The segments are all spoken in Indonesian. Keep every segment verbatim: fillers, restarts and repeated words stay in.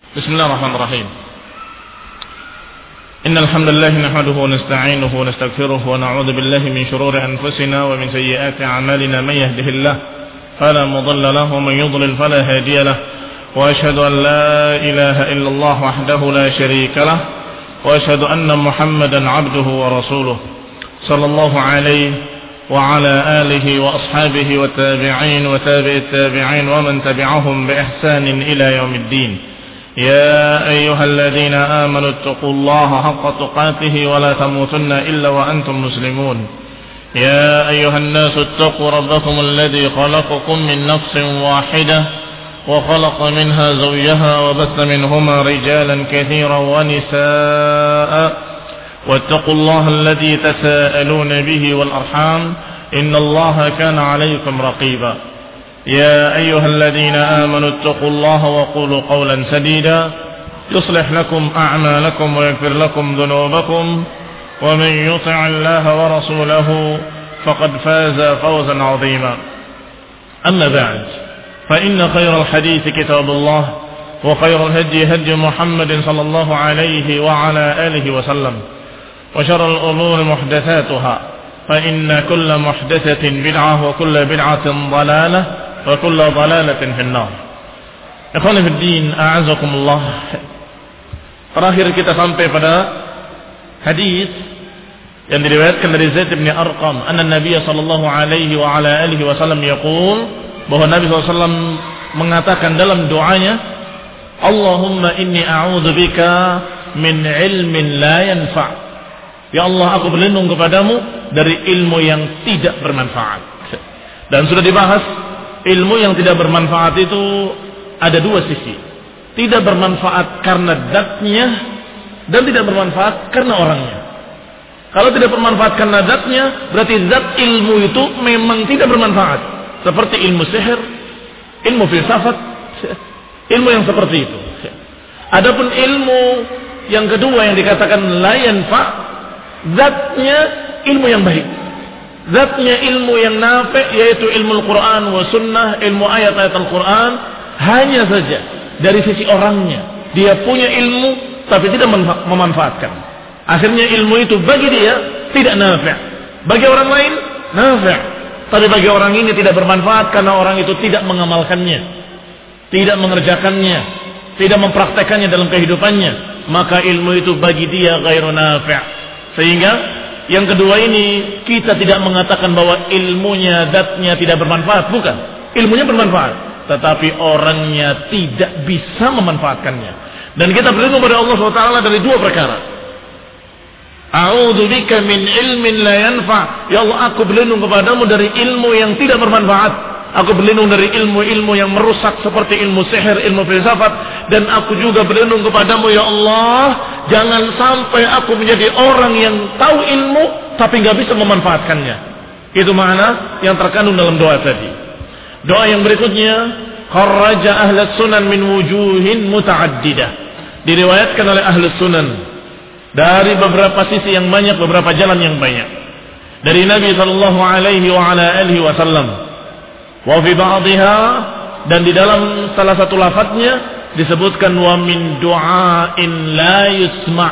Bismillahirrahmanirrahim. Innal hamdalillah nahmaduhu wa nasta'inuhu wa nastaghfiruh wa na'udzu billahi min shururi anfusina wa min sayyiati a'malina may yahdihillah fala mudilla lahu wa man yudlil fala hadiya lahu wa ashhadu an la ilaha illallah wahdahu la sharika lahu wa ashhadu anna Muhammadan 'abduhu wa rasuluh sallallahu alaihi wa ala alihi wa ashabihi wa tabi'in wa tabi'it tabi'in wa man tabi'ahum bi ihsanin ila yaumiddin. يا أيها الذين آمنوا اتقوا الله حق تقاته ولا تموتن إلا وأنتم مسلمون يا أيها الناس اتقوا ربكم الذي خلقكم من نفس واحدة وخلق منها زوجها وبث منهما رجالا كثيرا ونساء واتقوا الله الذي تساءلون به والأرحام إن الله كان عليكم رقيبا يا أيها الذين آمنوا اتقوا الله وقولوا قولا سديدا يصلح لكم أعمالكم ويغفر لكم ذنوبكم ومن يطع الله ورسوله فقد فاز فوزا عظيما أما بعد فإن خير الحديث كتاب الله وخير الهدي هدي محمد صلى الله عليه وعلى آله وسلم وشر الأمور محدثاتها فإن كل محدثة بدعة وكل بدعة ضلالة wa kullu dhalalatin finnar. Ikhwani fid din, a'azakumullah. Terakhir kita sampai pada hadis yang diriwayatkan dari Zaid bin Arqam, anna Nabi sallallahu alaihi wa ala alihi wasallam yaqul, bahwa Nabi sallallahu alaihi wasallam mengatakan dalam doanya, Allahumma inni a'udzubika min ilmin la yanfa'. Ya Allah, aku berlindung kepadamu dari ilmu yang tidak bermanfaat. Dan sudah dibahas, ilmu yang tidak bermanfaat itu ada dua sisi. Tidak bermanfaat karena zatnya dan tidak bermanfaat karena orangnya. Kalau tidak bermanfaat karena zatnya, berarti zat ilmu itu memang tidak bermanfaat. Seperti ilmu sihir, ilmu filsafat, ilmu yang seperti itu. Adapun ilmu yang kedua yang dikatakan la yanfa', zatnya ilmu yang baik. Zatnya ilmu yang nafi', yaitu ilmu Al-Quran wa sunnah, ilmu ayat-ayat Al-Quran. Hanya saja dari sisi orangnya, dia punya ilmu tapi tidak memanfaatkan. Akhirnya ilmu itu bagi dia tidak nafi'. Bagi orang lain nafi', tapi bagi orang ini tidak bermanfaat karena orang itu tidak mengamalkannya, tidak mengerjakannya, tidak mempraktekannya dalam kehidupannya. Maka ilmu itu bagi dia ghairu nafi'. Sehingga yang kedua ini, kita tidak mengatakan bahwa ilmunya, zatnya tidak bermanfaat. Bukan. Ilmunya bermanfaat. Tetapi orangnya tidak bisa memanfaatkannya. Dan kita berlindung pada Allah subhanahu wa taala dari dua perkara. A'udzubika min ilmin la yanfa'. Ya Allah, aku berlindung kepadamu dari ilmu yang tidak bermanfaat. Aku berlindung dari ilmu-ilmu yang merusak seperti ilmu sihir, ilmu filsafat. Dan aku juga berlindung kepadamu, ya Allah, jangan sampai aku menjadi orang yang tahu ilmu tapi gak bisa memanfaatkannya. Itu makna yang terkandung dalam doa tadi. Doa yang berikutnya, kharraja ahlus sunan min wujuhin muta'addidah. Diriwayatkan oleh ahlus sunan dari beberapa sisi yang banyak, beberapa jalan yang banyak. Dari Nabi sallallahu alaihi wa ala alihi wasallam. Wa fi ba'dihha, dan di dalam salah satu lafadznya disebutkan wa min du'ain la yusma'.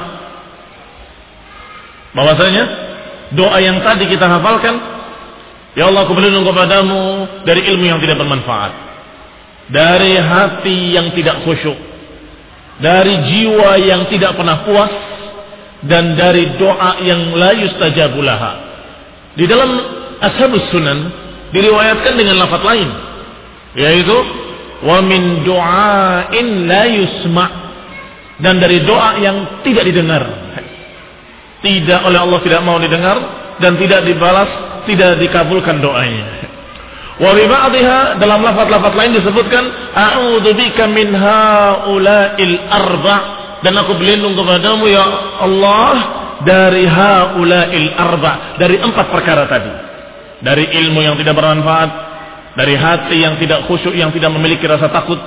Bahwasanya doa yang tadi kita hafalkan, ya Allah, aku berlindung kepadamu dari ilmu yang tidak bermanfaat, dari hati yang tidak khusyuk, dari jiwa yang tidak pernah puas, dan dari doa yang la yustajabu laha. Di dalam Ashabus Sunan diriwayatkan dengan lafaz lain, yaitu wa min du'ain la yusma', dan dari doa yang tidak didengar, tidak oleh Allah, tidak mau didengar dan tidak dibalas, tidak dikabulkan doanya. Wa bi ba'dihha, dalam lafaz-lafaz lain disebutkan a'udzubika min haula'il arba', dan aku berlindung kepadamu ya Allah dari haula'il arba', dari empat perkara tadi. Dari ilmu yang tidak bermanfaat, dari hati yang tidak khusyuk, yang tidak memiliki rasa takut,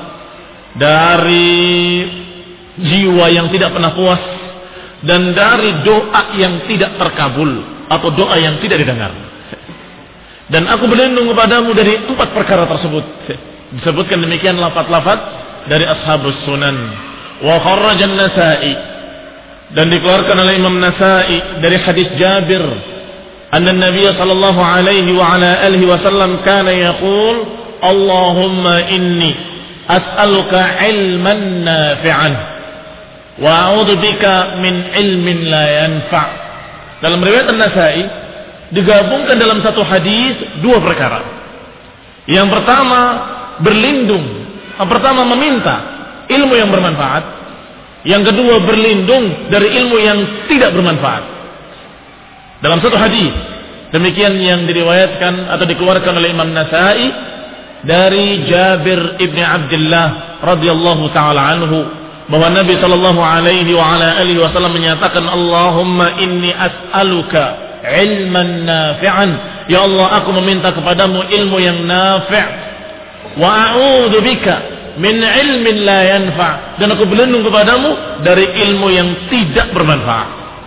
dari jiwa yang tidak pernah puas, dan dari doa yang tidak terkabul atau doa yang tidak didengar. Dan aku berlindung kepadamu dari empat perkara tersebut. Disebutkan demikian lafaz-lafaz dari Ashabus Sunan. Wa kharraja an-Nasa'i, dan dikeluarkan oleh Imam Nasa'i dari hadis Jabir, anna Nabi sallallahu alaihi wa ala alihi wasallam kana yaqul, Allahumma inni as'aluka ilman nafi'an wa a'udzu bika min ilmin la yanfa'. Dalam riwayat An-Nasa'i digabungkan dalam satu hadis dua perkara. Yang pertama berlindung, yang pertama meminta ilmu yang bermanfaat, yang kedua berlindung dari ilmu yang tidak bermanfaat. Dalam satu hadis demikian yang diriwayatkan atau dikeluarkan oleh Imam Nasa'i dari Jabir ibn Abdullah radhiyallahu taala anhu, bahwa Nabi sallallahu alaihi wa ala alihi wasallam menyatakan, Allahumma inni as'aluka ilman nafi'an, ya Allah aku meminta kepadamu ilmu yang nafi', wa a'udzu bika min ilmin la yanfa', dan aku berlindung kepadamu dari ilmu yang tidak bermanfaat.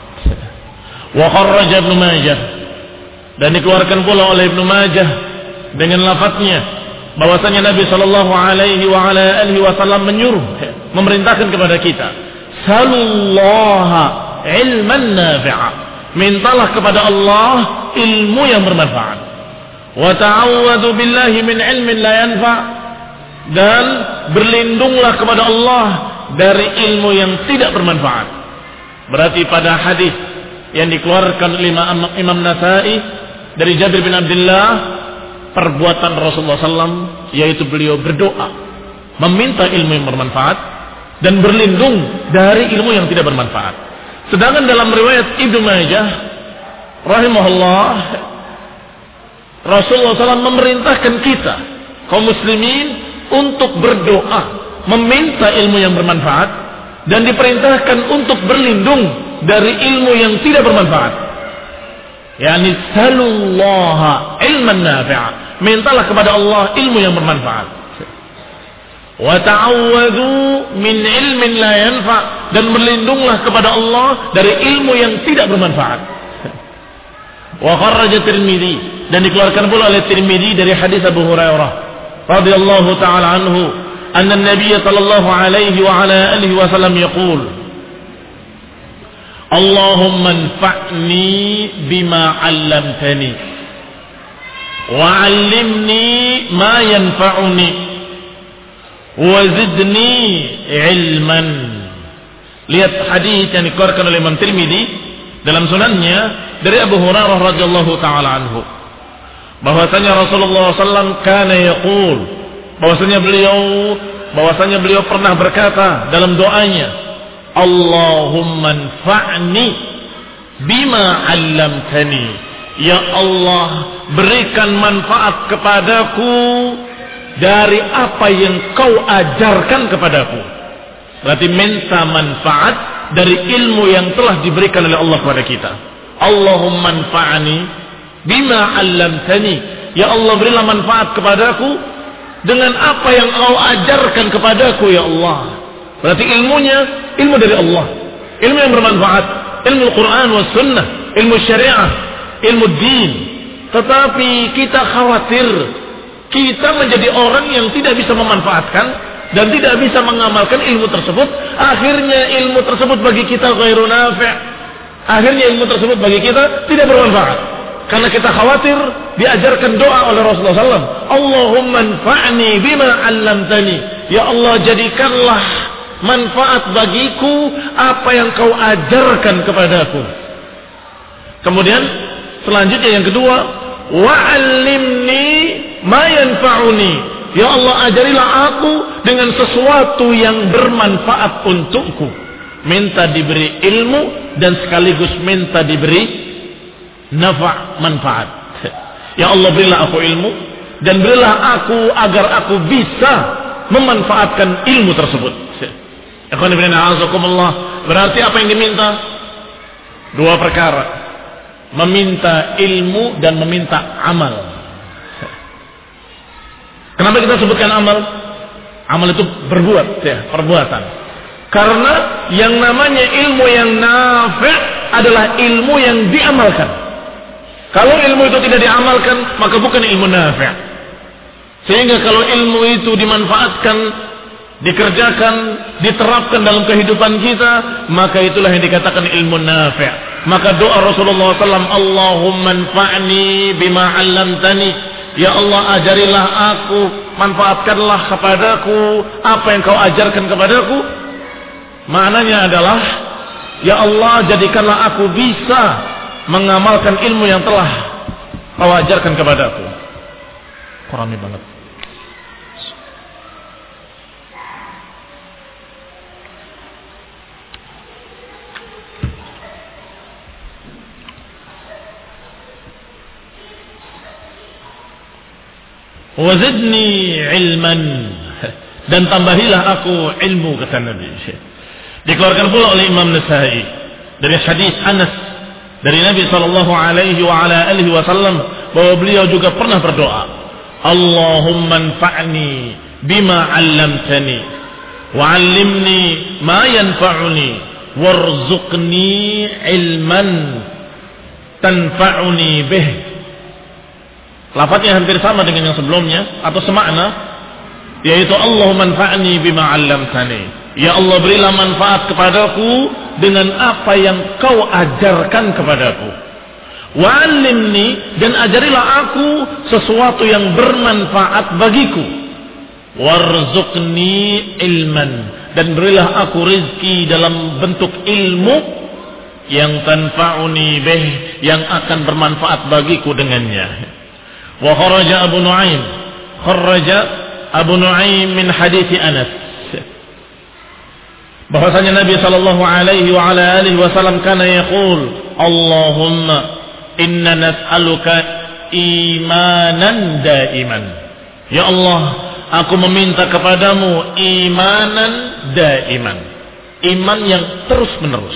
Wa kharraja Ibnu Majah, dan dikeluarkan pula oleh Ibnu Majah dengan lafadznya bahwasanya Nabi sallallahu alaihi wa ala alihi wasallam menyuruh, memerintahkan kepada kita, salullaha ilman nafi'a, mintalah kepada Allah ilmu yang bermanfaat, wa ta'awwadzu billahi min ilmin la yanfa', dan berlindunglah kepada Allah dari ilmu yang tidak bermanfaat. Berarti pada hadis yang dikeluarkan oleh Imam Nasa'i dari Jabir bin Abdullah, perbuatan Rasulullah sallallahu alaihi wasallam yaitu beliau berdoa meminta ilmu yang bermanfaat dan berlindung dari ilmu yang tidak bermanfaat. Sedangkan dalam riwayat Ibnu Majah rahimahullah, Rasulullah sallallahu alaihi wasallam memerintahkan kita kaum muslimin untuk berdoa meminta ilmu yang bermanfaat dan diperintahkan untuk berlindung dari ilmu yang tidak bermanfaat. Yani salullaha ilman nafi'a, mintalah kepada Allah ilmu yang bermanfaat. Wa ta'awwadzu min ilmin la yanfa', dan berlindunglah kepada Allah dari ilmu yang tidak bermanfaat. Wa kharraja Tirmidzi, dan dikeluarkan pula oleh Tirmidzi dari hadis Abu Hurairah radhiyallahu taala anhu, anna an-nabiy sallallahu alaihi wa ala alihi wasallam yaqul, Allahumma anfa'ni bima 'allamtani wa 'allimni ma yanfa'uni wa zidni ilman. Lihat hadis yang dikeluarkan oleh Imam Tirmidzi dalam sunannya dari Abu Hurairah radhiyallahu taala anhu, bahwasanya Rasulullah sallallahu alaihi wasallam kana yaqul, bahwasanya beliau bahwasanya beliau pernah berkata dalam doanya, Allahumma anfa'ni bima 'allamtani, ya Allah berikan manfaat kepadaku dari apa yang kau ajarkan kepadaku. Berarti minta manfaat dari ilmu yang telah diberikan oleh Allah kepada kita. Allahumma anfa'ni bima 'allamtani, ya Allah berilah manfaat kepadaku dengan apa yang kau ajarkan kepadaku ya Allah. Berarti ilmunya ilmu dari Allah, ilmu yang bermanfaat, ilmu Al-Quran wa Sunnah, ilmu syariah, ilmu din. Tetapi kita khawatir kita menjadi orang yang tidak bisa memanfaatkan dan tidak bisa mengamalkan ilmu tersebut. Akhirnya ilmu tersebut bagi kita ghairu nafi', akhirnya ilmu tersebut bagi kita tidak bermanfaat, karena kita khawatir diajarkan doa oleh Rasulullah sallallahu alaihi wasallam, Allahumma anfa'ni bima 'allamtani, ya Allah jadikanlah manfaat bagiku apa yang kau ajarkan kepadaku. Kemudian selanjutnya yang kedua, wa'allimni ma yanfa'uni, ya Allah ajarilah aku dengan sesuatu yang bermanfaat untukku. Minta diberi ilmu dan sekaligus minta diberi nafa' manfaat. Ya Allah berilah aku ilmu dan berilah aku agar aku bisa memanfaatkan ilmu tersebut. Berarti apa yang diminta? Dua perkara, meminta ilmu dan meminta amal. Kenapa kita sebutkan amal? Amal itu berbuat, ya, perbuatan. Karena yang namanya ilmu yang nafi' adalah ilmu yang diamalkan. Kalau ilmu itu tidak diamalkan, maka bukan ilmu nafi'. Sehingga kalau ilmu itu dimanfaatkan dikerjakan, diterapkan dalam kehidupan kita, maka itulah yang dikatakan ilmu nafi'. Maka doa Rasulullah sallallahu alaihi wasallam, Allahumma anfa'ni bima 'allamtani. Ya Allah, ajarilah aku, manfaatkanlah kepadaku apa yang kau ajarkan kepadaku. Maknanya adalah, ya Allah, jadikanlah aku bisa mengamalkan ilmu yang telah kau ajarkan kepadaku. Kurang banget. Wazidni ilman, dan tambahilah aku ilmu, kata Nabi. Dikeluarkan pula oleh Imam Nasa'i dari hadis Anas dari Nabi sallallahu alaihi wa ala alihi wasallam bahwa beliau juga pernah berdoa, Allahumma anfa'ni bima 'allamtani wa 'allimni ma yanfa'uni warzuqni ilman tanfa'uni bih. Lafaznya hampir sama dengan yang sebelumnya atau semakna, yaitu Allahumma anfa'ni bima 'allamtani. Ya Allah, berilah manfaat kepadaku dengan apa yang kau ajarkan kepadaku. Wa'allimni, dan ajarilah aku sesuatu yang bermanfaat bagiku. Warzuqni ilman, dan berilah aku rizki dalam bentuk ilmu yang tanfa'uni bih, yang akan bermanfaat bagiku dengannya. Wa kharaja Abu Nu'aim, kharaja Abu Nu'aim min hadits Anas, bahwasanya Nabi sallallahu alaihi wa ala alihi wasallam kana yaqul, Allahumma inna nas'aluka imanan daiman. Ya Allah, aku meminta kepadamu imanan daiman, iman yang terus menerus.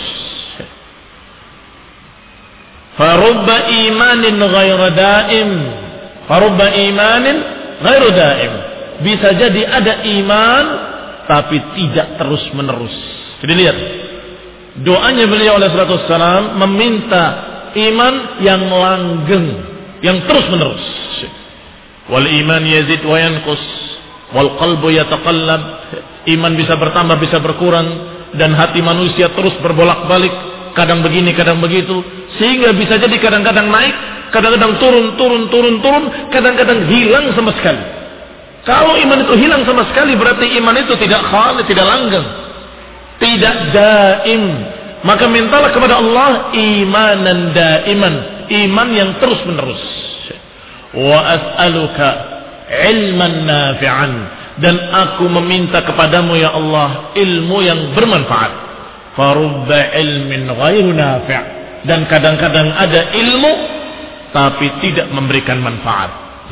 Farubba imanin ghaira daim, farubba imanin ghairu daim. Bisa jadi ada iman tapi tidak terus menerus. Jadi lihat, doanya beliau alaihi salatu wassalam meminta iman yang langgeng, yang terus menerus. Wal iman yazid wa yanqus wal qalbu yataqallab. Iman bisa bertambah, bisa berkurang, dan hati manusia terus berbolak-balik, kadang begini, kadang begitu, sehingga bisa jadi kadang-kadang naik, kadang-kadang turun, turun, turun, turun, kadang-kadang hilang sama sekali. Kalau iman itu hilang sama sekali, berarti iman itu tidak khalid, tidak langgeng, tidak daim. Maka mintalah kepada Allah imanan daiman, iman yang terus menerus. Wa as'aluka ilman nafi'an, dan aku meminta kepadamu ya Allah ilmu yang bermanfaat. Farubba ilmin ghairu nafi', dan kadang-kadang ada ilmu tapi tidak memberikan manfaat.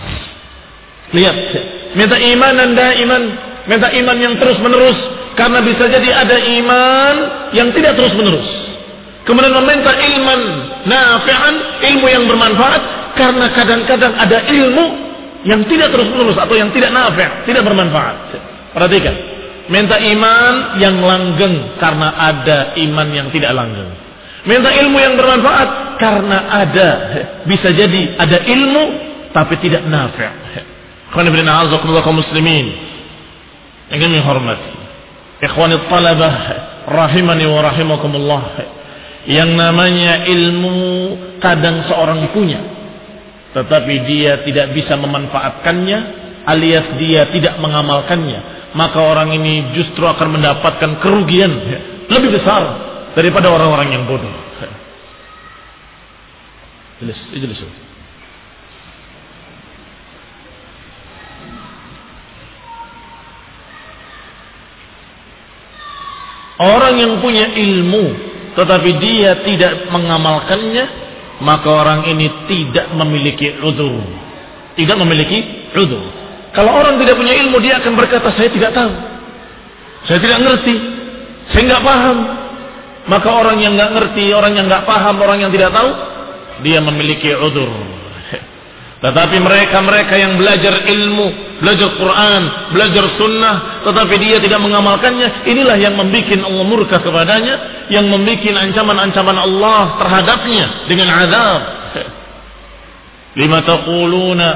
Lihat, minta imanan daiman, minta iman yang terus menerus, karena bisa jadi ada iman yang tidak terus menerus. Kemudian meminta ilman nafi'an, ilmu yang bermanfaat, karena kadang-kadang ada ilmu yang tidak terus menerus atau yang tidak nafi', tidak bermanfaat. Perhatikan, minta iman yang langgeng karena ada iman yang tidak langgeng. Minta ilmu yang bermanfaat karena ada, bisa jadi ada ilmu tapi tidak nafi'. Ikhwan ibn a'azakumullah kaum muslimin yang kami hormati, ikhwani talabah rahimani wa rahimakumullah, yang namanya ilmu kadang seorang punya tetapi dia tidak bisa memanfaatkannya, alias dia tidak mengamalkannya, maka orang ini justru akan mendapatkan kerugian lebih besar daripada orang-orang yang bodoh. Jelas, jelas. Orang yang punya ilmu tetapi dia tidak mengamalkannya, maka orang ini tidak memiliki udzur. Tidak memiliki udzur. Kalau orang tidak punya ilmu, dia akan berkata, saya tidak tahu, saya tidak ngerti, saya nggak paham. Maka orang yang nggak ngerti, orang yang nggak paham, orang yang tidak tahu, dia memiliki udzur. Tetapi mereka-mereka yang belajar ilmu, belajar Quran, belajar sunnah, tetapi dia tidak mengamalkannya, inilah yang membuat Allah murka kepadanya, yang membuat ancaman-ancaman Allah terhadapnya dengan azab. Lima taquluna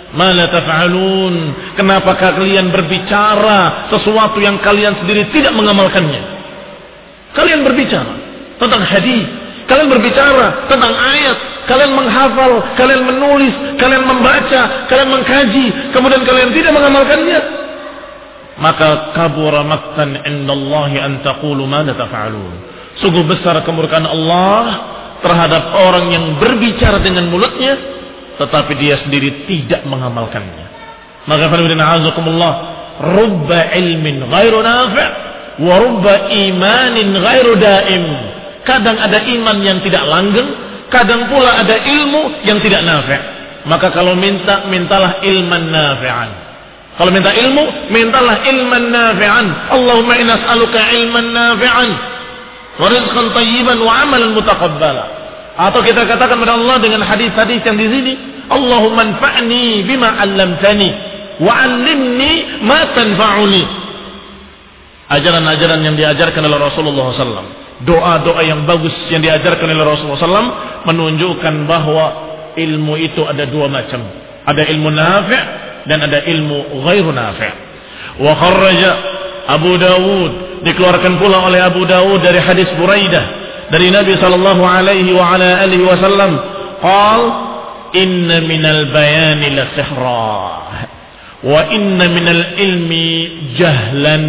ma la taf'alun. Kenapa kalian berbicara sesuatu yang kalian sendiri tidak mengamalkannya? Kalian berbicara tentang hadis, kalian berbicara tentang ayat, kalian menghafal, kalian menulis, kalian membaca, kalian mengkaji, kemudian kalian tidak mengamalkannya. Maka kabura maqtan indallahi an taqulu ma la taf'alun. Sungguh besar kemurkaan Allah terhadap orang yang berbicara dengan mulutnya tetapi dia sendiri tidak mengamalkannya. Maka fa'alina azakumullah, rubba ilmin ghairu nafi' wa rubba imanin ghairu daim. Kadang ada iman yang tidak langgeng, kadang pula ada ilmu yang tidak nafi'. Maka kalau minta, mintalah ilman nafi'an. Kalau minta ilmu, mintalah ilman nafi'an. Allahumma inna as'aluka ilman nafi'an wa rizqan tayyiban wa amalan mutaqabbala. Atau kita katakan kepada Allah dengan hadis-hadis yang di sini, Allahumma anfa'ni bima 'allamtani wa 'allimni ma tanfa'uni. Ajaran-ajaran yang diajarkan oleh Rasulullah sallallahu alaihi wasallam, doa-doa yang bagus yang diajarkan oleh Rasulullah sallallahu alaihi wasallam menunjukkan bahwa ilmu itu ada dua macam. Ada ilmu nafi' dan ada ilmu ghairu nafi'. Wa kharraja Abu Dawud, dikeluarkan pula oleh Abu Dawud dari hadis Buraidah dari Nabi sallallahu alaihi wa ala alihi wasallam, qal inna minal bayani la sihra wa inna minal ilmi jahlan.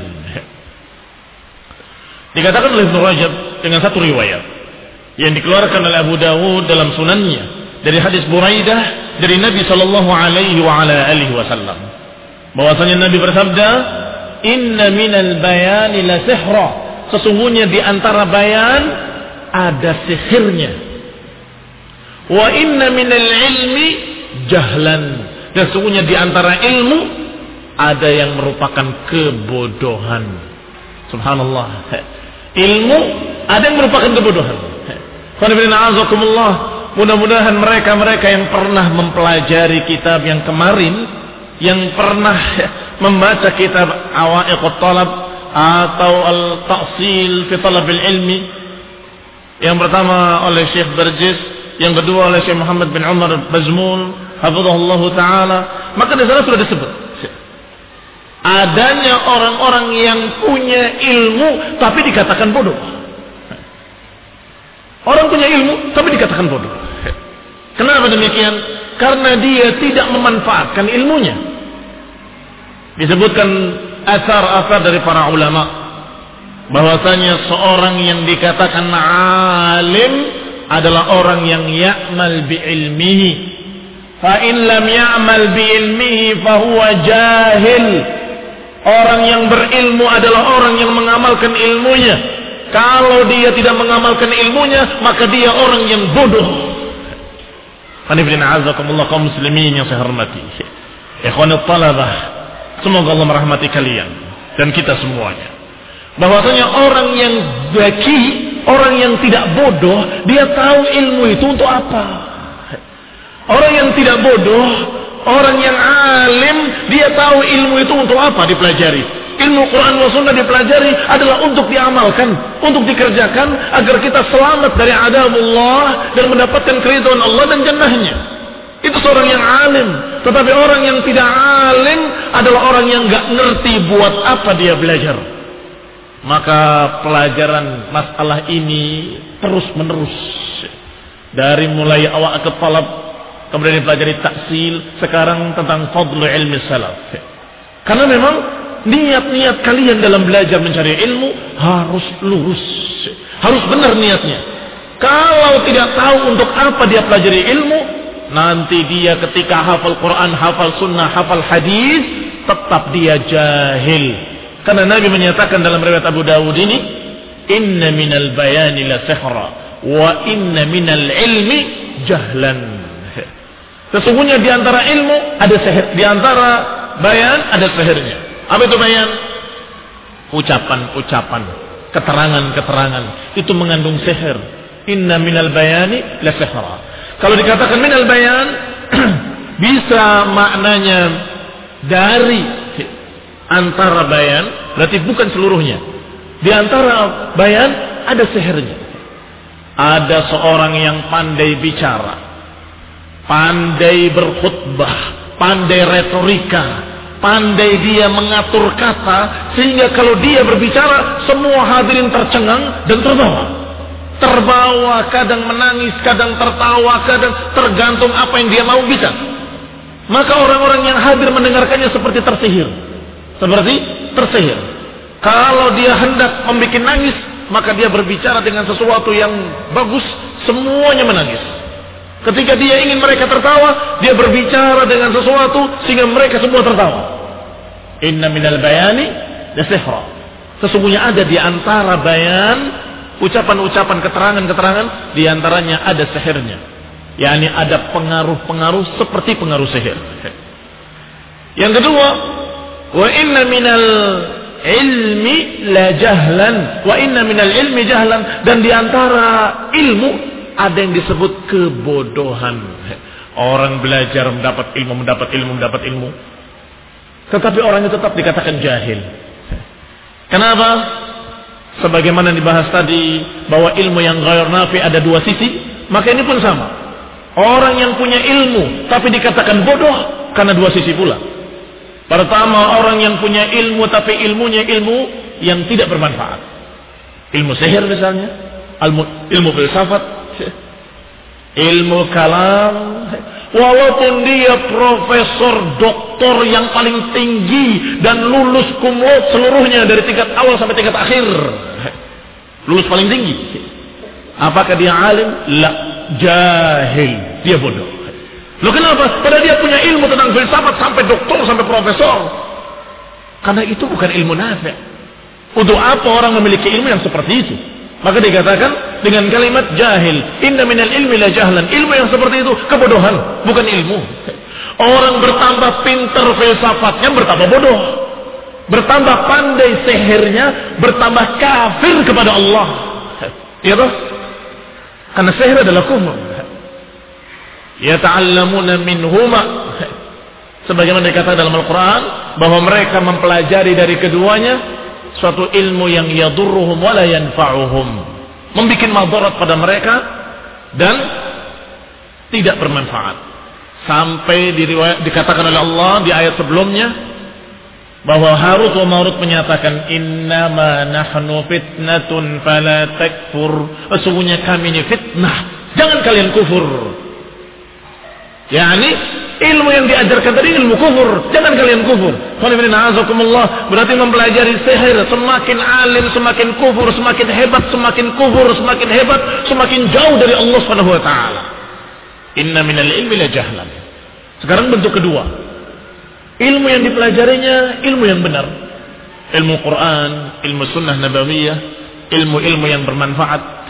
Dikatakan oleh Ibnu Rajab dengan satu riwayat yang dikeluarkan oleh Abu Dawud dalam sunannya dari hadis Buraidah dari Nabi sallallahu alaihi wa ala alihi wasallam, bahwasanya Nabi bersabda, inna minal bayani la sihra. Sesungguhnya di antara bayan ada sihirnya. Wa inna minal ilmi jahlan. Dan sesungguhnya di antara ilmu ada yang merupakan kebodohan. Subhanallah. Ilmu ada yang merupakan kebodohan. Mudah-mudahan mereka-mereka yang pernah mempelajari kitab yang kemarin, yang pernah membaca kitab Awaiqut Talab atau Al-Ta'sil fi Talabil Ilmi, yang pertama oleh Syekh Barjis, yang kedua oleh Syekh Muhammad bin Umar Bazmul hafizahullah taala, maka di sana sudah disebut adanya orang-orang yang punya ilmu tapi dikatakan bodoh. Orang punya ilmu tapi dikatakan bodoh. Kenapa demikian? Karena dia tidak memanfaatkan ilmunya. Disebutkan asar-asar dari para ulama bahwasanya seorang yang dikatakan alim adalah orang yang ya'mal bi ilmihi, fa in lam ya'mal bi ilmihi fa huwa jahil. Orang yang berilmu adalah orang yang mengamalkan ilmunya. Kalau dia tidak mengamalkan ilmunya, maka dia orang yang bodoh. Qanifina azakumullah kaum muslimin yang saya hormati, ikhwanut talabah, semoga Allah merahmati kalian dan kita semuanya. Bahwasanya orang yang zaki, orang yang tidak bodoh, dia tahu ilmu itu untuk apa. Orang yang tidak bodoh, orang yang alim, dia tahu ilmu itu untuk apa dipelajari. Ilmu Quran wa Sunnah dipelajari adalah untuk diamalkan, untuk dikerjakan agar kita selamat dari adabullah dan mendapatkan keridhaan Allah dan jannahnya. Itu seorang yang alim. Tetapi orang yang tidak alim adalah orang yang gak ngerti buat apa dia belajar. Maka pelajaran masalah ini terus menerus, dari mulai awal ke talab, kemudian dipelajari taksil, sekarang tentang fadlu ilmi salaf. Karena memang niat-niat kalian dalam belajar mencari ilmu harus lurus, harus benar niatnya. Kalau tidak tahu untuk apa dia pelajari ilmu, nanti dia ketika hafal Quran, hafal sunnah, hafal hadis, tetap dia jahil. Karena Nabi menyatakan dalam riwayat Abu Dawud ini, inna minal bayani la sihra wa inna minal ilmi jahlan. Sesungguhnya di antara ilmu ada sihir, di antara bayan ada sihirnya. Apa itu bayan? Ucapan-ucapan, keterangan-keterangan, itu mengandung sihir. Inna minal bayani la sihra. Kalau dikatakan minal bayan, bisa maknanya dari antara bayan, berarti bukan seluruhnya. Di antara bayan ada sihirnya. Ada seorang yang pandai bicara, pandai berkhutbah, pandai retorika, pandai dia mengatur kata, sehingga kalau dia berbicara semua hadirin tercengang dan terbawa. Terbawa, kadang menangis, kadang tertawa, kadang tergantung apa yang dia mau bicara. Maka orang-orang yang hadir mendengarkannya seperti tersihir. Seperti tersihir. Kalau dia hendak membuat nangis, maka dia berbicara dengan sesuatu yang bagus, semuanya menangis. Ketika dia ingin mereka tertawa, dia berbicara dengan sesuatu sehingga mereka semua tertawa. Inna minal bayani lasihra. Sesungguhnya ada di antara bayan, ucapan-ucapan, keterangan-keterangan, di antaranya ada sihirnya. yakni ada pengaruh-pengaruh seperti pengaruh sihir. Yang kedua, wa inna minal ilmi la jahlan, wa inna minal ilmi jahlan, dan di antara ilmu ada yang disebut kebodohan. Orang belajar mendapat ilmu, mendapat ilmu, mendapat ilmu, tetapi orangnya tetap dikatakan jahil. Kenapa? Sebagaimana dibahas tadi bahwa ilmu yang ghair nafi ada dua sisi, maka ini pun sama. Orang yang punya ilmu tapi dikatakan bodoh karena dua sisi pula. Pertama, orang yang punya ilmu tapi ilmunya ilmu yang tidak bermanfaat. Ilmu sihir misalnya, ilmu, ilmu filsafat, ilmu kalam, walaupun dia profesor, doktor yang paling tinggi dan lulus cum laude seluruhnya dari tingkat awal sampai tingkat akhir, lulus paling tinggi, apakah dia alim? La, jahil, dia bodoh. Loh kenapa? Padahal dia punya ilmu tentang filsafat sampai doktor, sampai profesor. Karena itu bukan ilmu nafi'. Untuk apa orang memiliki ilmu yang seperti itu? Maka dikatakan dengan kalimat jahil. Inna minal ilmi la jahlan. Ilmu yang seperti itu kebodohan, bukan ilmu. Orang bertambah pintar filsafatnya bertambah bodoh. Bertambah pandai sihirnya bertambah kafir kepada Allah. Iya toh? Karena sihir adalah kufur. Yata'allamuna minhuma, sebagaimana dikatakan dalam Al-Quran bahwa mereka mempelajari dari keduanya suatu ilmu yang yadurruhum wa la yanfa'uhum, membikin madarat pada mereka dan tidak bermanfaat. Sampai diriwayat, dikatakan oleh Allah di ayat sebelumnya bahwa Harut wa Marut menyatakan innama nahnu fitnatun fala takfur, sesungguhnya kami ini fitnah, jangan kalian kufur. yakni ilmu yang diajarkan tadi ilmu kufur, jangan kalian kufur. Berarti mempelajari sihir, semakin alim semakin kufur, semakin hebat semakin kufur, semakin hebat semakin jauh dari Allah Subhanahu wa taala. Inna minal ilmi la jahlan. Sekarang bentuk kedua, ilmu yang dipelajarinya ilmu yang benar, ilmu Quran, ilmu sunnah nabawiyah, ilmu-ilmu yang bermanfaat,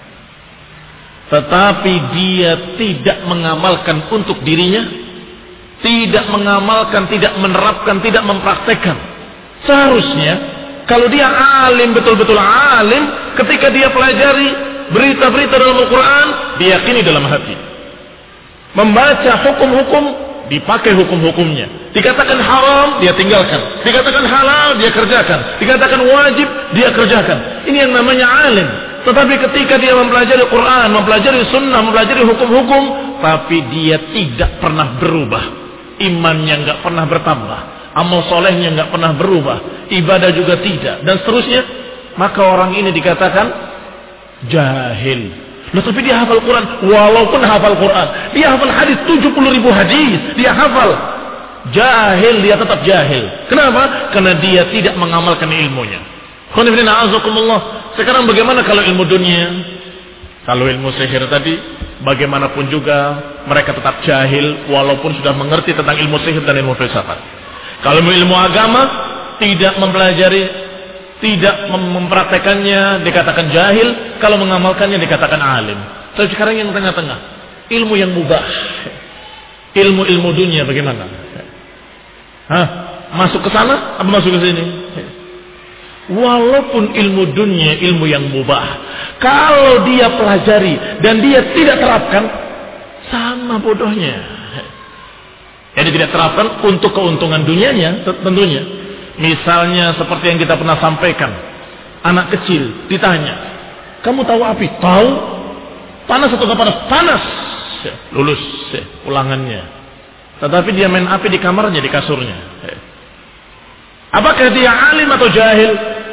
tetapi dia tidak mengamalkan untuk dirinya, tidak mengamalkan, tidak menerapkan, tidak mempraktekkan. Seharusnya kalau dia alim, betul-betul alim, ketika dia pelajari berita-berita dalam Al-Quran, diyakini dalam hati. Membaca hukum-hukum, dipakai hukum-hukumnya. Dikatakan haram, dia tinggalkan. Dikatakan halal, dia kerjakan. Dikatakan wajib, dia kerjakan. Ini yang namanya alim. Tetapi ketika dia mempelajari Quran, mempelajari sunnah, mempelajari hukum-hukum, tapi dia tidak pernah berubah, imannya nggak pernah bertambah, amal solehnya nggak pernah berubah, ibadah juga tidak, dan seterusnya, maka orang ini dikatakan jahil. Loh, tapi dia hafal Quran, walaupun hafal Quran, dia hafal hadis tujuh puluh ribu hadis, dia hafal, jahil, dia tetap jahil. Kenapa? Karena dia tidak mengamalkan ilmunya. Sekarang bagaimana kalau ilmu dunia? Kalau ilmu sihir tadi, bagaimanapun juga mereka tetap jahil walaupun sudah mengerti tentang ilmu sihir dan ilmu filsafat. Kalau ilmu agama tidak mempelajari, tidak mempraktekannya, dikatakan jahil. Kalau mengamalkannya dikatakan alim. Tapi sekarang yang tengah-tengah, ilmu yang mubah, ilmu-ilmu dunia bagaimana? Hah? Masuk ke sana atau masuk ke sini? Walaupun ilmu dunia ilmu yang mubah, kalau dia pelajari dan dia tidak terapkan, sama bodohnya. Jadi tidak terapkan untuk keuntungan dunianya tentunya. Misalnya seperti yang kita pernah sampaikan, anak kecil ditanya, kamu tahu api? Tahu. Panas atau tidak panas? Panas. Lulus ulangannya. tetapi dia main api di kamarnya, di kasurnya. Apakah dia alim atau jahil?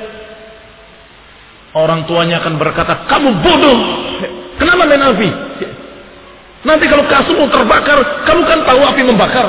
Orang tuanya akan berkata, kamu bodoh, kenapa main api? Nanti kalau kasurmu terbakar, kamu kan tahu api membakar.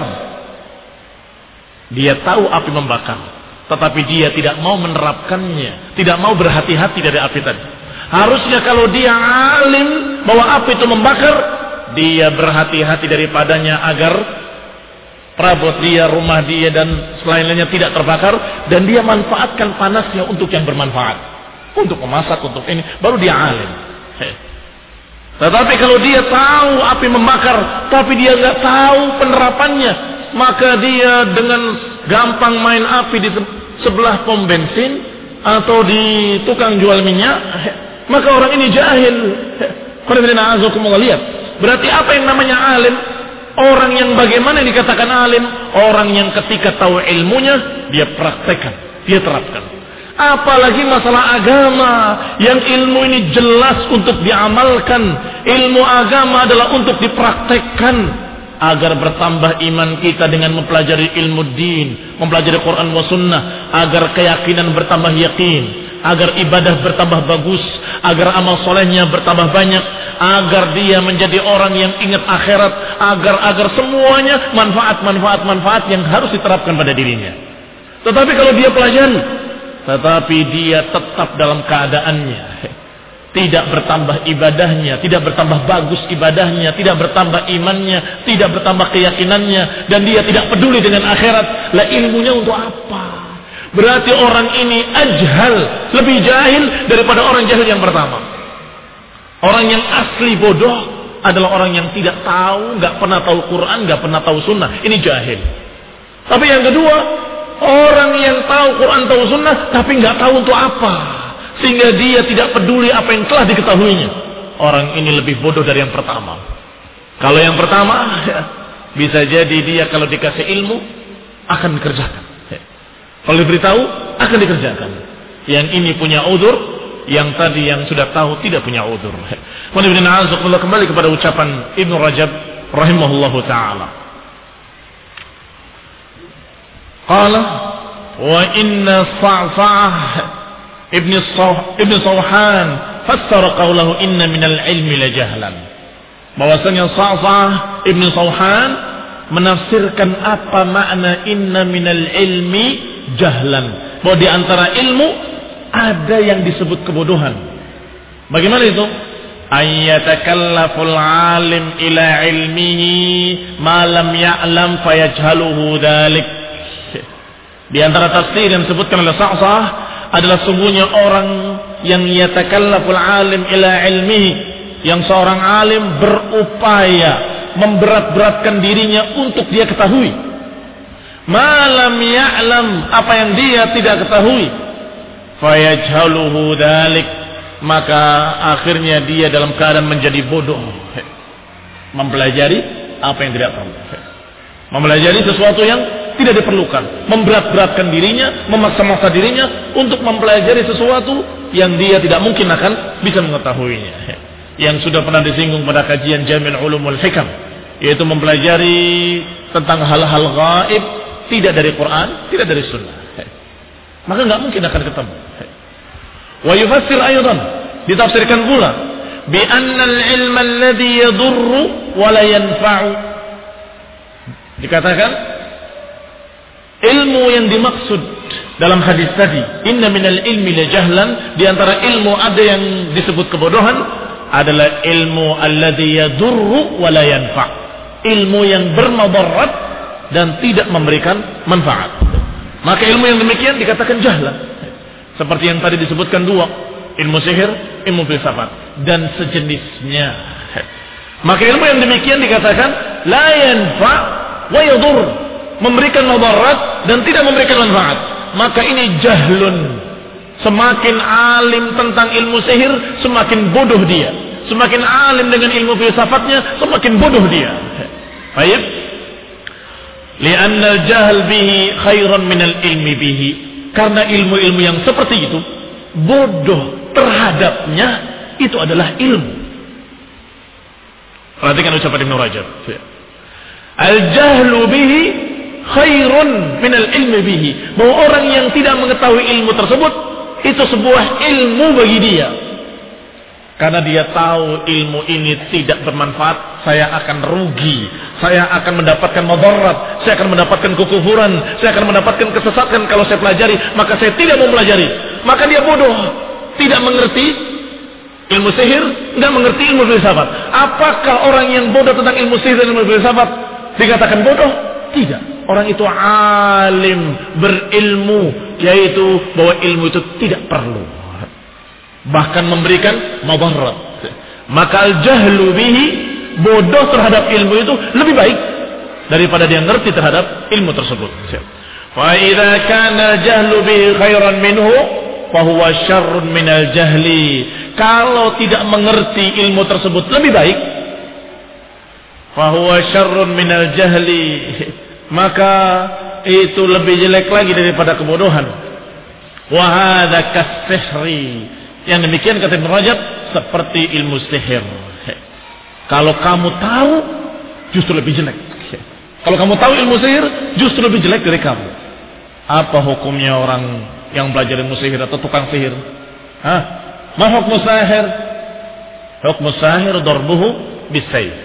Dia tahu api membakar, tetapi dia tidak mau menerapkannya, tidak mau berhati-hati dari api tadi. Harusnya kalau dia alim bahwa api itu membakar, dia berhati-hati daripadanya agar perabot dia, rumah dia dan selain-lainnya tidak terbakar, dan dia manfaatkan panasnya untuk yang bermanfaat, untuk memasak, untuk ini, baru dia alim. Tetapi kalau dia tahu api membakar, tapi dia nggak tahu penerapannya, maka dia dengan gampang main api di sebelah pom bensin atau di tukang jual minyak, maka orang ini jahil. Lihat, berarti apa yang namanya alim? Orang yang bagaimana yang dikatakan alim? Orang yang ketika tahu ilmunya, dia praktekkan, dia terapkan. Apalagi masalah agama, yang ilmu ini jelas untuk diamalkan. Ilmu agama adalah untuk dipraktekkan, agar bertambah iman kita dengan mempelajari ilmu din, mempelajari Quran wa sunnah, agar keyakinan bertambah yakin, agar ibadah bertambah bagus, agar amal solehnya bertambah banyak, agar dia menjadi orang yang ingat akhirat, agar agar semuanya manfaat manfaat manfaat yang harus diterapkan pada dirinya. Tetapi kalau dia pelajari, tetapi dia tetap dalam keadaannya, tidak bertambah ibadahnya, tidak bertambah bagus ibadahnya, tidak bertambah imannya, tidak bertambah keyakinannya, dan dia tidak peduli dengan akhirat, lah ilmunya untuk apa? Berarti orang ini ajhal, lebih jahil daripada orang jahil yang pertama. Orang yang asli bodoh adalah orang yang tidak tahu, nggak pernah tahu Quran, nggak pernah tahu Sunnah. Ini jahil. Tapi yang kedua, orang yang tahu Quran, tahu Sunnah, tapi nggak tahu untuk apa, sehingga dia tidak peduli apa yang telah diketahuinya. Orang ini lebih bodoh dari yang pertama. Kalau yang pertama, ya, bisa jadi dia kalau dikasih ilmu akan dikerjakan. Kalau diberitahu akan dikerjakan. Yang ini punya udzur, yang tadi yang sudah tahu tidak punya udzur. Kemudian kembali kepada ucapan Ibnu Rajab rahimahullahu taala. Qala wa inna Sa'sa'ah ibn ibn Sawhan fassara qawlahu inna minal ilmi la jahlan. Bahwasanya Sa'sa'ah ibn Sawhan menafsirkan apa makna inna minal ilmi jahlan, bahwa di antara ilmu ada yang disebut kebodohan. Bagaimana itu? Ayyatakallaful alim ila ilmihi ma lam ya'lam fayajhaluhu dzalik. Di antara tafsir yang disebutkan oleh Sa'sa'ah adalah sungguhnya orang yang yatakallaful alim ila ilmihi, yang seorang alim berupaya memberat-beratkan dirinya untuk dia ketahui. Malam ya'lam, apa yang dia tidak ketahui, fayajhaluhu dzalik, maka akhirnya dia dalam keadaan menjadi bodoh, mempelajari apa yang tidak perlu, mempelajari sesuatu yang tidak diperlukan, memberat-beratkan dirinya, memaksa-maksa dirinya untuk mempelajari sesuatu yang dia tidak mungkin akan bisa mengetahuinya. Yang sudah pernah disinggung pada kajian Jami' Ulumul Hikam, yaitu mempelajari tentang hal-hal gaib, tidak dari Quran, tidak dari Sunnah, maka nggak mungkin akan ketemu. Wa yufassir aydan, ditafsirkan pula bi anna al-ilma alladhi yadurru wa la yanfa'u. Dikatakan ilmu yang dimaksud dalam hadis tadi, inna minal ilmi la jahlan, di antara ilmu ada yang disebut kebodohan, adalah ilmu alladhi yadurru wa la yanfa', ilmu yang bermadarat dan tidak memberikan manfaat. Maka ilmu yang demikian dikatakan jahlan. Seperti yang tadi disebutkan dua, ilmu sihir, ilmu filsafat dan sejenisnya. Maka ilmu yang demikian dikatakan la yanfa' wa yadur, memberikan madarat dan tidak memberikan manfaat. Maka ini jahlun. Semakin alim tentang ilmu sihir, semakin bodoh dia. Semakin alim dengan ilmu filsafatnya, semakin bodoh dia. Baik. Li'anna al-jahl bihi khairan min al-ilmi bihi. Karena ilmu-ilmu yang seperti itu, bodoh terhadapnya itu adalah ilmu. Perhatikan ucapan Ibnu Rajab. Al-jahlu bihi khairun minal ilmi bihi. Bahwa orang yang tidak mengetahui ilmu tersebut, itu sebuah ilmu bagi dia. Karena dia tahu ilmu ini tidak bermanfaat, saya akan rugi, saya akan mendapatkan madarat, saya akan mendapatkan kekufuran, saya akan mendapatkan kesesatan kalau saya pelajari, maka saya tidak mau pelajari. Maka dia bodoh, tidak mengerti ilmu sihir, tidak mengerti ilmu filsafat. Apakah orang yang bodoh tentang ilmu sihir dan ilmu filsafat dikatakan bodoh? Tidak. Orang itu alim, berilmu, yaitu bahwa ilmu itu tidak perlu, bahkan memberikan madarat. Maka al-jahlu bihi, bodoh terhadap ilmu itu lebih baik daripada dia ngerti terhadap ilmu tersebut. Fa idza kana al-jahlu bihi khairan minhu fa huwa syarrun minal jahli. Kalau tidak mengerti ilmu tersebut lebih baik, fa huwa syarrun minal jahli, maka itu lebih jelek lagi daripada kebodohan. Wa hadza kas-sihri. Yang demikian kata Ibnu Rajab seperti ilmu sihir. Kalau kamu tahu justru lebih jelek. Kalau kamu tahu ilmu sihir justru lebih jelek dari kamu. Apa hukumnya orang yang belajar ilmu sihir atau tukang sihir? Hah? Ma hukmu sahir? Hukmu sahir darbuhu bisayf.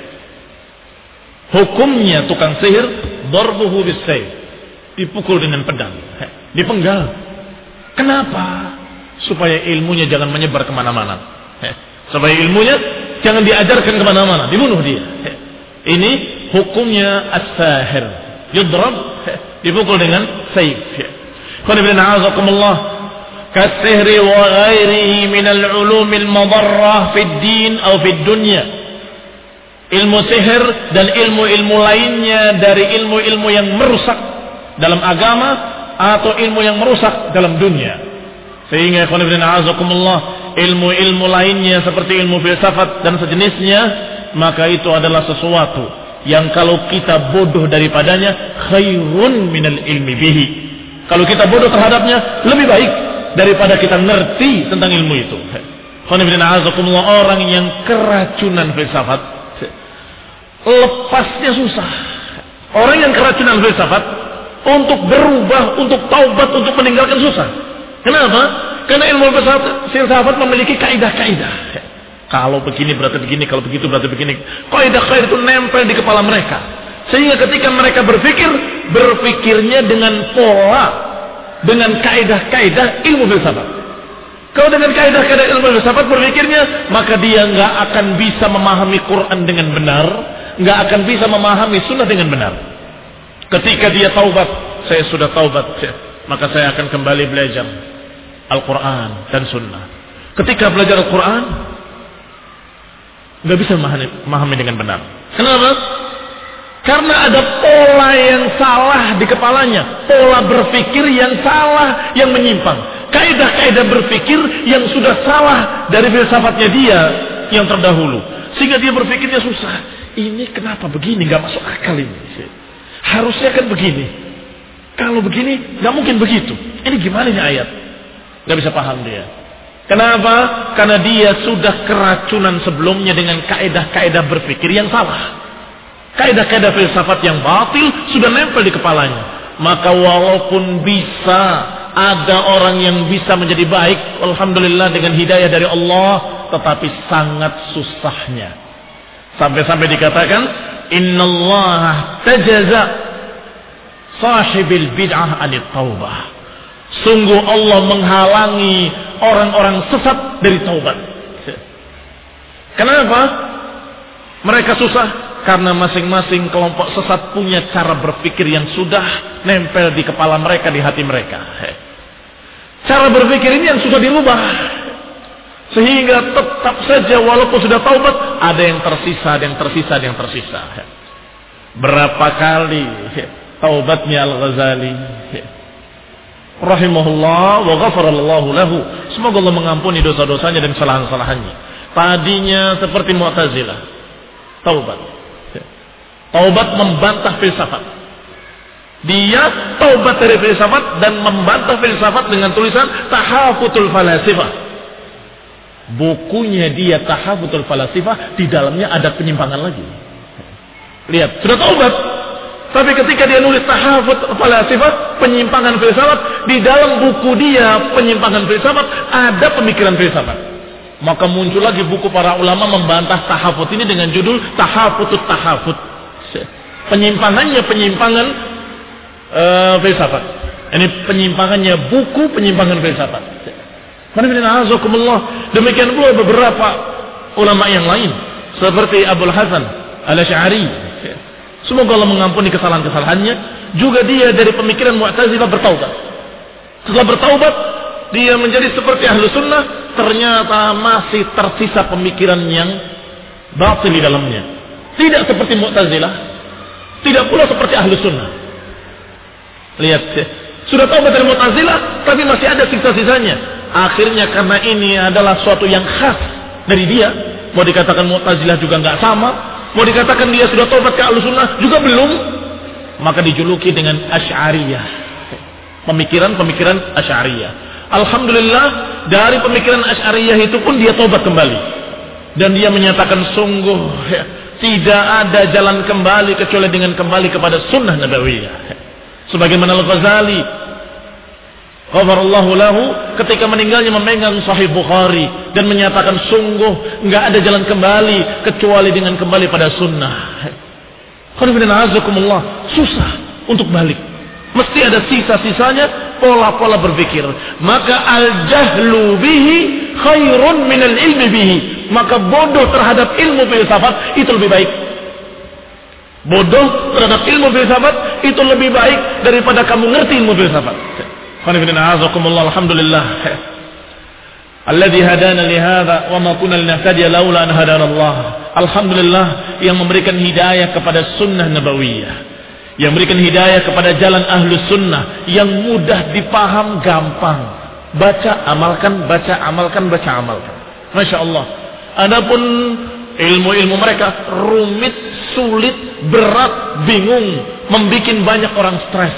Hukumnya tukang sihir darbuhu bisayf. Dipukul dengan pedang, dipenggal. Kenapa? Supaya ilmunya jangan menyebar kemana-mana. Supaya ilmunya jangan diajarkan kemana-mana, dibunuh dia. Ini hukumnya as-sahir. Yudrab, dipukul dengan sayf. Qul inna a'azakumullah kas-sihri wa ghairihi min al-ulum al-madarrah fi ad-din aw fi ad-dunya. Ilmu sihir dan ilmu-ilmu lainnya dari ilmu-ilmu yang merusak dalam agama atau ilmu yang merusak dalam dunia. Sehingga ikhwan fillah azakumullah, ilmu-ilmu lainnya seperti ilmu filsafat dan sejenisnya, maka itu adalah sesuatu yang kalau kita bodoh daripadanya khairun minal ilmi bihi. Kalau kita bodoh terhadapnya lebih baik daripada kita ngerti tentang ilmu itu. Ikhwan fillah azakumullah, orang yang keracunan filsafat lepasnya susah. Orang yang keracunan filsafat untuk berubah, untuk taubat, untuk meninggalkan susah. Kenapa? Karena ilmu filsafat memiliki kaidah-kaidah. Kalau begini berarti begini, kalau begitu berarti begini. Kaidah-kaidah itu nempel di kepala mereka. Sehingga ketika mereka berpikir, berpikirnya dengan pola, dengan kaidah-kaidah ilmu filsafat. Kalau dengan kaidah-kaidah ilmu filsafat berpikirnya, maka dia nggak akan bisa memahami Quran dengan benar, nggak akan bisa memahami Sunnah dengan benar. Ketika dia taubat, saya sudah taubat, maka saya akan kembali belajar Al-Quran dan Sunnah. Ketika belajar Al-Quran, nggak bisa memahami dengan benar. Kenapa? Karena ada pola yang salah di kepalanya, pola berpikir yang salah, yang menyimpang, kaidah-kaidah berpikir yang sudah salah dari filsafatnya dia yang terdahulu, sehingga dia berpikirnya susah. Ini kenapa begini? Nggak masuk akal ini. Harusnya kan begini. Kalau begini, nggak mungkin begitu. Ini gimana nih ayat? Nggak bisa paham dia. Kenapa? Karena dia sudah keracunan sebelumnya dengan kaidah-kaidah berpikir yang salah. Kaidah-kaidah filsafat yang batil sudah nempel di kepalanya. Maka walaupun bisa ada orang yang bisa menjadi baik, alhamdulillah dengan hidayah dari Allah, tetapi sangat susahnya. Sampai-sampai dikatakan, innallaha tajaza sahibil bid'ah anit taubah. Sungguh Allah menghalangi orang-orang sesat dari taubat. Kenapa? Mereka susah karena masing-masing kelompok sesat punya cara berpikir yang sudah nempel di kepala mereka, di hati mereka. Cara berpikir ini yang susah dirubah. Sehingga tetap saja walaupun sudah taubat, ada yang tersisa, ada yang tersisa, ada yang tersisa. Berapa kali taubatnya Al-Ghazali rahimahullah wa ghafarallahu lahu, semoga Allah mengampuni dosa-dosanya dan kesalahan-kesalahannya. Tadinya seperti Mu'tazilah, taubat taubat membantah filsafat. Dia taubat dari filsafat dan membantah filsafat dengan tulisan Tahafutul Falasifah. Bukunya dia Tahafutul Falasifah, di dalamnya ada penyimpangan lagi. Lihat, sudah taubat Tapi ketika dia nulis tahafut falasifah, penyimpangan filsafat, di dalam buku dia penyimpangan filsafat ada pemikiran filsafat. Maka muncul lagi buku para ulama membantah tahafut ini dengan judul Tahafutut Tahafut. Penyimpangannya penyimpangan uh, filsafat. Ini penyimpangannya buku penyimpangan filsafat. Demikian pula beberapa ulama yang lain seperti Abul Hasan Al-Asy'ari. Semoga Allah mengampuni kesalahan-kesalahannya. Juga dia dari pemikiran Mu'tazilah bertaubat. Setelah bertaubat, dia menjadi seperti ahlu sunnah. Ternyata masih tersisa pemikiran yang batil di dalamnya. Tidak seperti Mu'tazilah, tidak pula seperti ahlu sunnah. Lihat, sudah taubat dari Mu'tazilah, tapi masih ada sisa-sisanya. Akhirnya karena ini adalah suatu yang khas dari dia, mau dikatakan Mu'tazilah juga nggak sama, mau dikatakan dia sudah taubat ke Ahlussunnah juga belum, maka dijuluki dengan Asy'ariyah. Pemikiran-pemikiran Asy'ariyah. Alhamdulillah dari pemikiran Asy'ariyah itu pun dia taubat kembali. Dan dia menyatakan sungguh ya, tidak ada jalan kembali kecuali dengan kembali kepada sunnah nabawiyah. Sebagaimana Al-Ghazali ghafarallahu lahu ketika meninggalnya memegang Sahih Bukhari dan menyatakan sungguh nggak ada jalan kembali kecuali dengan kembali pada sunnah. Susah untuk balik, mesti ada sisa-sisanya pola-pola berpikir. Maka al-jahlu bihi khairun minal ilmi bihi. Maka bodoh terhadap ilmu filsafat itu lebih baik. Bodoh terhadap ilmu filsafat itu lebih baik daripada kamu ngerti ilmu filsafat. Alhamdulillah. Alladzi hadana li hadza wa ma kunna linahtadiya laula an hadana Allah. Alhamdulillah yang memberikan hidayah kepada sunnah nabawiyah, yang memberikan hidayah kepada jalan ahlus sunnah yang mudah dipaham, gampang. Baca, amalkan, baca, amalkan, baca, amalkan. Masya Allah. Adapun ilmu-ilmu mereka rumit, sulit, berat, bingung, membuat banyak orang stres.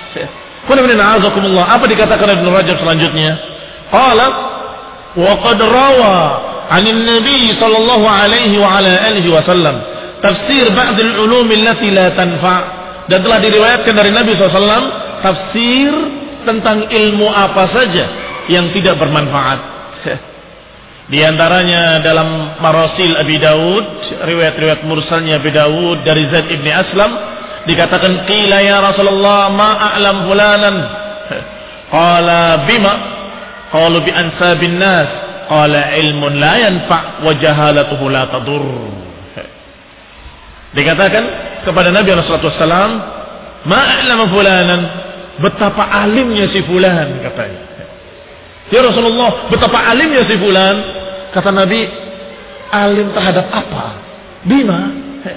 Apa dikatakan Ibnu Rajab selanjutnya? Qala wa qad rawa 'anil Nabi sallallahu alaihi wa ala alihi wasallam tafsir ba'd al-ulum allati la tanfa'. Dan telah diriwayatkan dari Nabi sallallahu alaihi wasallam tafsir tentang ilmu apa saja yang tidak bermanfaat. Di antaranya dalam Marasil Abi Dawud, riwayat-riwayat mursalnya Abi Dawud dari Zaid ibn Aslam, dikatakan qila ya Rasulullah ma a'lam fulanan. Qala bima? Qalu bi ansabin nas. Qala ilmun la yanfa' wa jahalatuhu la tadur. Dikatakan kepada Nabi sallallahu alaihi wasallam, ma a'lam fulanan, betapa alimnya si fulan, katanya. Ya Rasulullah, betapa alimnya si fulan. Kata Nabi, alim terhadap apa? Bima?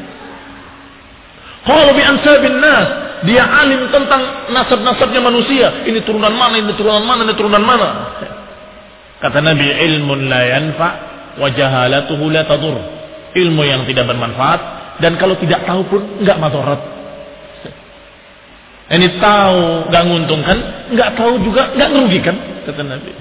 Kalau bi ansabin nas, dia alim tentang nasab-nasabnya manusia. Ini turunan mana, ini turunan mana, ini turunan mana. Kata Nabi, ilmun la yanfa' wa jahalatuhu la tadur. Ilmu yang tidak bermanfaat dan kalau tidak tahu pun enggak madarat. Ini tahu enggak menguntungkan, enggak tahu juga enggak merugikan, kata Nabi.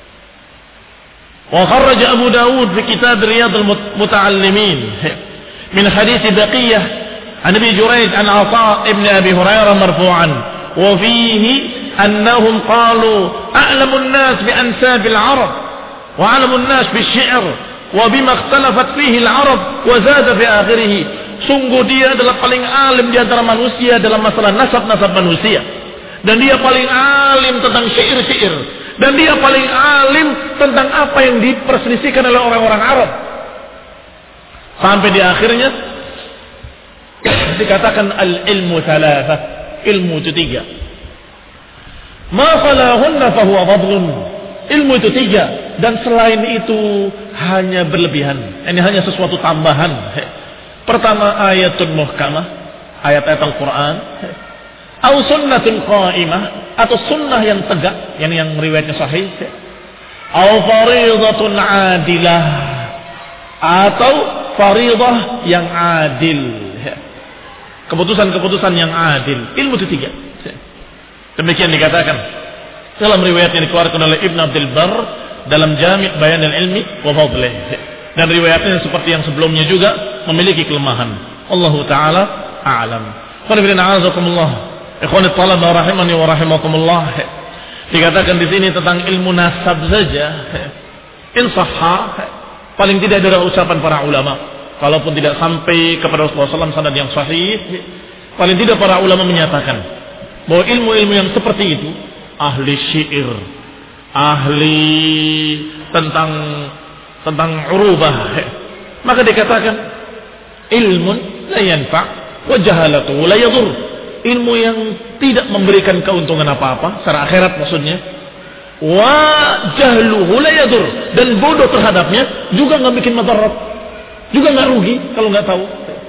Wa kharraja Abu Dawud fi kitab Riyadhul Muta'allimin min hadits Baqiyah an Abi Jurayj an Atha ibn Abi Hurairah marfu'an wa fihi annahum qalu a'lamu an-nas bi ansab al-'arab wa 'alamu an-nas bi asy-syi'r wa bima ikhtalafat fihi al-'arab wa zada fi akhirih. Sungguh dia adalah paling alim di antara manusia dalam masalah nasab-nasab manusia, dan dia paling alim tentang syair-syair, dan dia paling alim tentang apa yang diperselisihkan oleh orang-orang Arab. Sampai di akhirnya dikatakan al-ilmu thalathah, ilmu itu tiga. Ma falahunna fahuwa fadlun. Ilmu itu tiga, dan selain itu hanya berlebihan. Ini hanya sesuatu tambahan. Pertama, ayatun muhkamah, ayat-ayat Al-Quran, atau sunnatun qa'imah, atau sunnah yang tegak, yang yang riwayatnya sahih, atau faridatun adilah, atau faridah yang adil, keputusan-keputusan yang adil. Ilmu itu tiga. Demikian dikatakan dalam riwayat yang dikeluarkan oleh Ibn Abdul Barr dalam Jami' Bayan al-Ilmi wa Fadlih. Dan riwayatnya seperti yang sebelumnya juga memiliki kelemahan. Allahu ta'ala a'lam. Ikhwani talaba rahimani wa rahimakumullah. Dikatakan di sini tentang ilmu nasab saja. Insahha, paling tidak dari ucapan para ulama. Kalaupun tidak sampai kepada Rasulullah sallallahu alaihi wasallam sanad yang sahih, paling tidak para ulama menyatakan bahwa ilmu-ilmu yang seperti itu, ahli syair, ahli tentang tentang urubah, maka dikatakan ilmun la yanfa' wa jahalatu la yadur. Ilmu yang tidak memberikan keuntungan apa-apa secara akhirat maksudnya, wa jahluhu la yadur, dan bodoh terhadapnya juga nggak bikin madarat, juga nggak rugi kalau nggak tahu.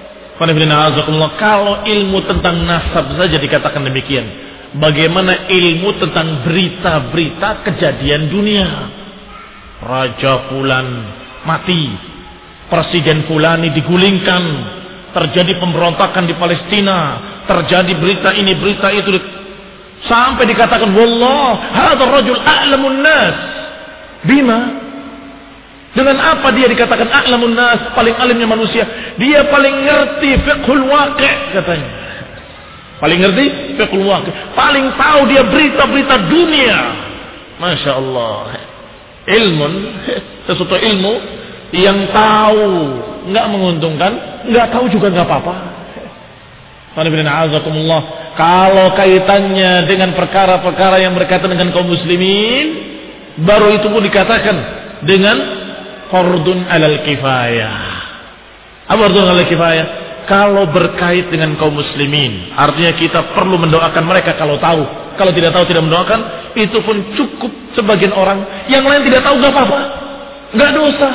Kalau ilmu tentang nasab saja dikatakan demikian, bagaimana ilmu tentang berita-berita kejadian dunia? Raja Fulan mati, Presiden Fulani digulingkan, terjadi pemberontakan di Palestina, terjadi berita ini berita itu, sampai dikatakan wallah hadzal rajul a'lamun nas. Bima, dengan apa dia dikatakan a'lamun nas, paling alimnya manusia? Dia paling ngerti fiqhul waqi' katanya. Paling ngerti fiqhul waqi', paling tahu dia berita-berita dunia. Masya Allah. Ilmun, sesuatu ilmu yang tahu nggak menguntungkan, nggak tahu juga nggak apa-apa. Kalau kaitannya dengan perkara-perkara yang berkaitan dengan kaum muslimin, baru itu pun dikatakan dengan fardun alal kifayah. Apa fardun alal kifayah? Kalau berkait dengan kaum muslimin, artinya kita perlu mendoakan mereka kalau tahu. Kalau tidak tahu tidak mendoakan, itu pun cukup sebagian orang. Yang lain tidak tahu nggak apa-apa, nggak dosa.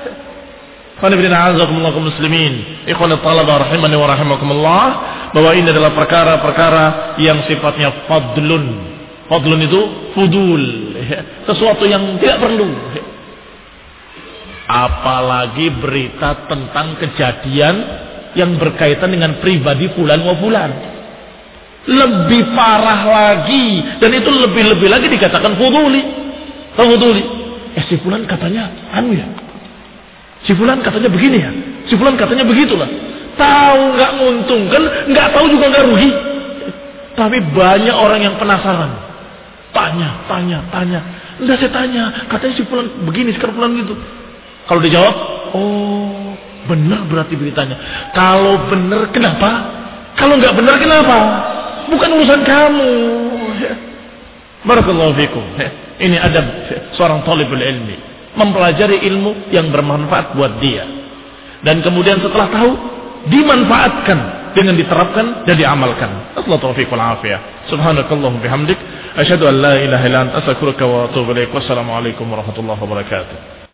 Kaum muslimin, ikhwan talaba rahimani wa rahimakumullah, bahwa ini adalah perkara-perkara yang sifatnya fadlun. Fadlun itu fudul, sesuatu yang tidak perlu. Apalagi berita tentang kejadian yang berkaitan dengan pribadi fulan wa fulan. Lebih parah lagi, dan itu lebih-lebih lagi dikatakan fuduli. Fuduli. Eh si fulan katanya anu ya. Si fulan katanya begini ya. Si fulan katanya begitulah. Tahu nggak menguntungkan, nggak tahu juga nggak rugi. Tapi banyak orang yang penasaran. Tanya, tanya, tanya. Enggak saya tanya, katanya si fulan begini, sekarang fulan gitu. Kalau dijawab, oh benar berarti beritanya. Kalau benar kenapa? Kalau nggak benar kenapa? Bukan urusan kamu. Barakallahu fikum. Ini adab seorang talibul ilmi, mempelajari ilmu yang bermanfaat buat dia, dan kemudian setelah tahu dimanfaatkan dengan diterapkan dan diamalkan. Assalamualaikum warahmatullahi wabarakatuh. Subhanakallahumma bihamdik, asyhadu an la ilaha illa anta astaghfiruka wa atubu ilaik. Wassalamu alaikum warahmatullahi wabarakatuh.